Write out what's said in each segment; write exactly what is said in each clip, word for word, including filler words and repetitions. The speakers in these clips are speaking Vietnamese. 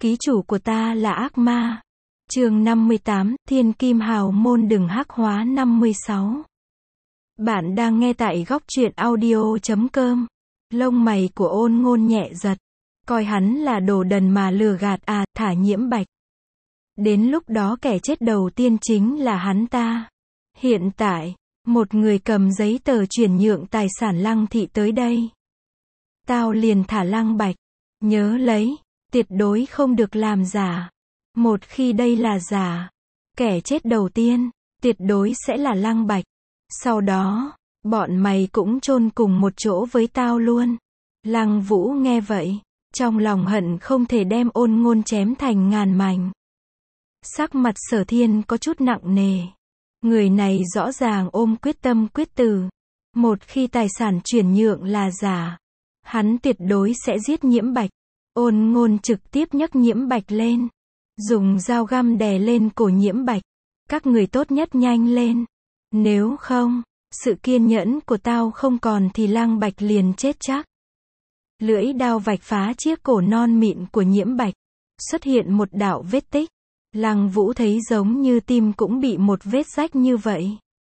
Ký chủ của ta là ác ma. Chương năm mươi tám, Thiên Kim Hào Môn đừng hắc hóa năm mươi sáu. Bạn đang nghe tại góc truyện audio chấm com. Lông mày của Ôn Ngôn nhẹ giật. Coi hắn là đồ đần mà lừa gạt à, thả Nhiễm Bạch. Đến lúc đó kẻ chết đầu tiên chính là hắn ta. Hiện tại, một người cầm giấy tờ chuyển nhượng tài sản Lăng thị tới đây. Tao liền thả Lăng Bạch. Nhớ lấy, tuyệt đối không được làm giả. Một khi đây là giả, kẻ chết đầu tiên, tuyệt đối sẽ là Lăng Bạch. Sau đó, bọn mày cũng chôn cùng một chỗ với tao luôn. Lăng Vũ nghe vậy, trong lòng hận không thể đem Ôn Ngôn chém thành ngàn mảnh. Sắc mặt Sở Thiên có chút nặng nề. Người này rõ ràng ôm quyết tâm quyết tử. Một khi tài sản chuyển nhượng là giả, hắn tuyệt đối sẽ giết Nhiễm Bạch. Ôn Ngôn trực tiếp nhấc Nhiễm Bạch lên, dùng dao găm đè lên cổ Nhiễm Bạch. Các người tốt nhất nhanh lên. Nếu không, sự kiên nhẫn của tao không còn thì Lăng Bạch liền chết chắc. Lưỡi đao vạch phá chiếc cổ non mịn của Nhiễm Bạch. Xuất hiện một đạo vết tích. Lăng Vũ thấy giống như tim cũng bị một vết rách như vậy.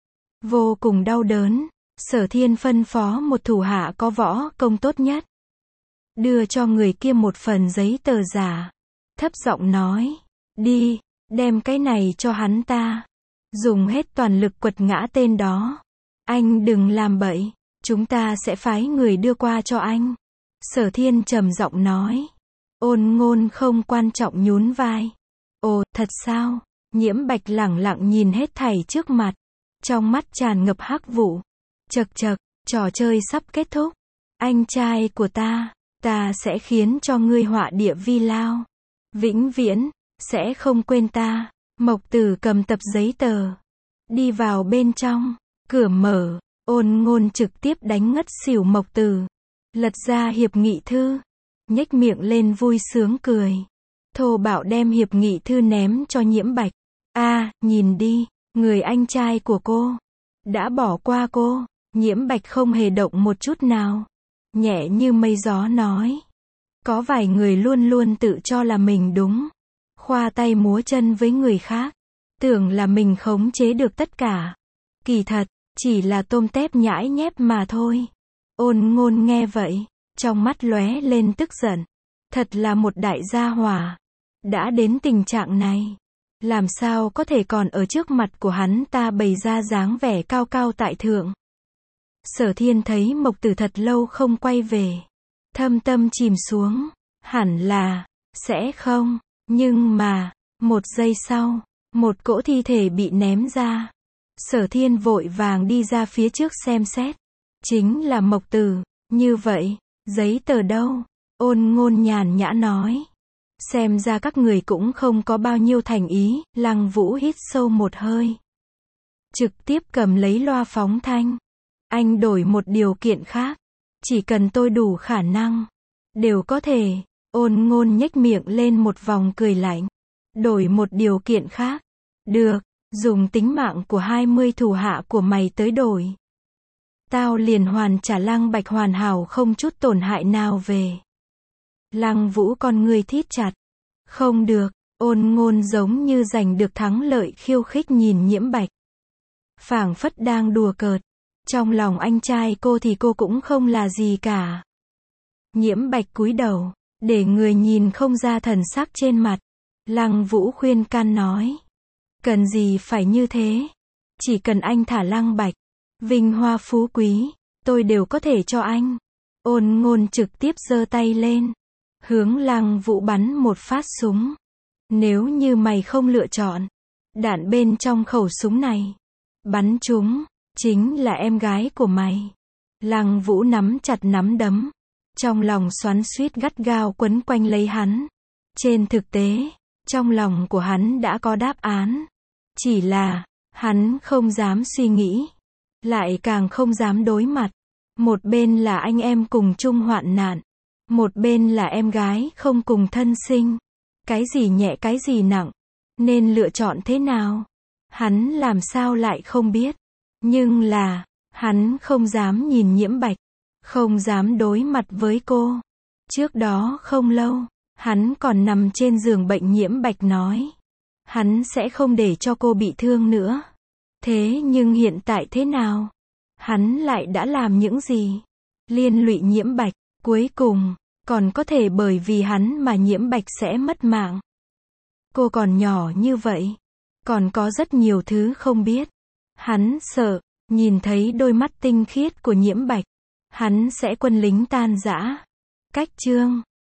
Vô cùng đau đớn. Sở Thiên phân phó một thủ hạ có võ công tốt nhất. Đưa cho người kia một phần giấy tờ giả. Thấp giọng nói. Đi, đem cái này cho hắn ta. Dùng hết toàn lực quật ngã tên đó. Anh đừng làm bậy. Chúng ta sẽ phái người đưa qua cho anh. Sở Thiên trầm giọng nói. Ôn Ngôn không quan trọng nhún vai. Ồ, thật sao? Nhiễm Bạch lẳng lặng nhìn hết thảy trước mặt. Trong mắt tràn ngập hắc vụ. Chậc chậc, trò chơi sắp kết thúc. Anh trai của ta, ta sẽ khiến cho ngươi họa địa vi lao. Vĩnh viễn, sẽ không quên ta. Mộc Tử cầm tập giấy tờ. Đi vào bên trong, cửa mở, Ôn Ngôn trực tiếp đánh ngất xỉu Mộc Tử. Lật ra hiệp nghị thư. Nhếch miệng lên vui sướng cười. Thô bạo đem hiệp nghị thư ném cho Nhiễm Bạch. A, à, nhìn đi, người anh trai của cô đã bỏ qua cô. Nhiễm Bạch không hề động một chút nào. Nhẹ như mây gió nói. Có vài người luôn luôn tự cho là mình đúng. Khoa tay múa chân với người khác. Tưởng là mình khống chế được tất cả. Kỳ thật, chỉ là tôm tép nhãi nhép mà thôi. Ôn Ngôn nghe vậy, trong mắt lóe lên tức giận. Thật là một đại gia hỏa. Đã đến tình trạng này, làm sao có thể còn ở trước mặt của hắn ta bày ra dáng vẻ cao cao tại thượng. Sở Thiên thấy Mộc Tử thật lâu không quay về. Thâm tâm chìm xuống. Hẳn là, sẽ không. Nhưng mà, một giây sau, một cỗ thi thể bị ném ra. Sở Thiên vội vàng đi ra phía trước xem xét. Chính là Mộc Tử. Như vậy, giấy tờ đâu? Ôn Ngôn nhàn nhã nói. Xem ra các người cũng không có bao nhiêu thành ý. Lăng Vũ hít sâu một hơi. Trực tiếp cầm lấy loa phóng thanh. Anh đổi một điều kiện khác. Chỉ cần tôi đủ khả năng. Đều có thể. Ôn Ngôn nhếch miệng lên một vòng cười lạnh. Đổi một điều kiện khác. Được, dùng tính mạng của hai mươi thủ hạ của mày tới đổi. Tao liền hoàn trả Lăng Bạch hoàn hảo không chút tổn hại nào về. Lăng Vũ con người thít chặt. Không được. Ôn Ngôn giống như giành được thắng lợi khiêu khích nhìn Nhiễm Bạch. Phảng phất đang đùa cợt. Trong lòng anh trai cô thì cô cũng không là gì cả. Nhiễm Bạch cúi đầu, để người nhìn không ra thần sắc trên mặt. Lăng Vũ khuyên can nói. Cần gì phải như thế? Chỉ cần anh thả Lăng Bạch, vinh hoa phú quý, tôi đều có thể cho anh. Ôn Ngôn trực tiếp giơ tay lên. Hướng Lăng Vũ bắn một phát súng. Nếu như mày không lựa chọn, đạn bên trong khẩu súng này, bắn trúng, chính là em gái của mày. Lăng Vũ nắm chặt nắm đấm. Trong lòng xoắn xuýt gắt gao quấn quanh lấy hắn. Trên thực tế, trong lòng của hắn đã có đáp án. Chỉ là, hắn không dám suy nghĩ. Lại càng không dám đối mặt. Một bên là anh em cùng chung hoạn nạn. Một bên là em gái không cùng thân sinh. Cái gì nhẹ cái gì nặng. Nên lựa chọn thế nào? Hắn làm sao lại không biết. Nhưng là, hắn không dám nhìn Nhiễm Bạch. Không dám đối mặt với cô. Trước đó không lâu, Hắn còn nằm trên giường bệnh. Nhiễm Bạch nói. Hắn sẽ không để cho cô bị thương nữa. Thế nhưng hiện tại thế nào? Hắn lại đã làm những gì? Liên lụy Nhiễm Bạch. Cuối cùng, còn có thể bởi vì hắn mà Nhiễm Bạch sẽ mất mạng. Cô còn nhỏ như vậy. Còn có rất nhiều thứ không biết. Hắn sợ, nhìn thấy đôi mắt tinh khiết của Nhiễm Bạch. Hắn sẽ quân lính tan rã. Cách chương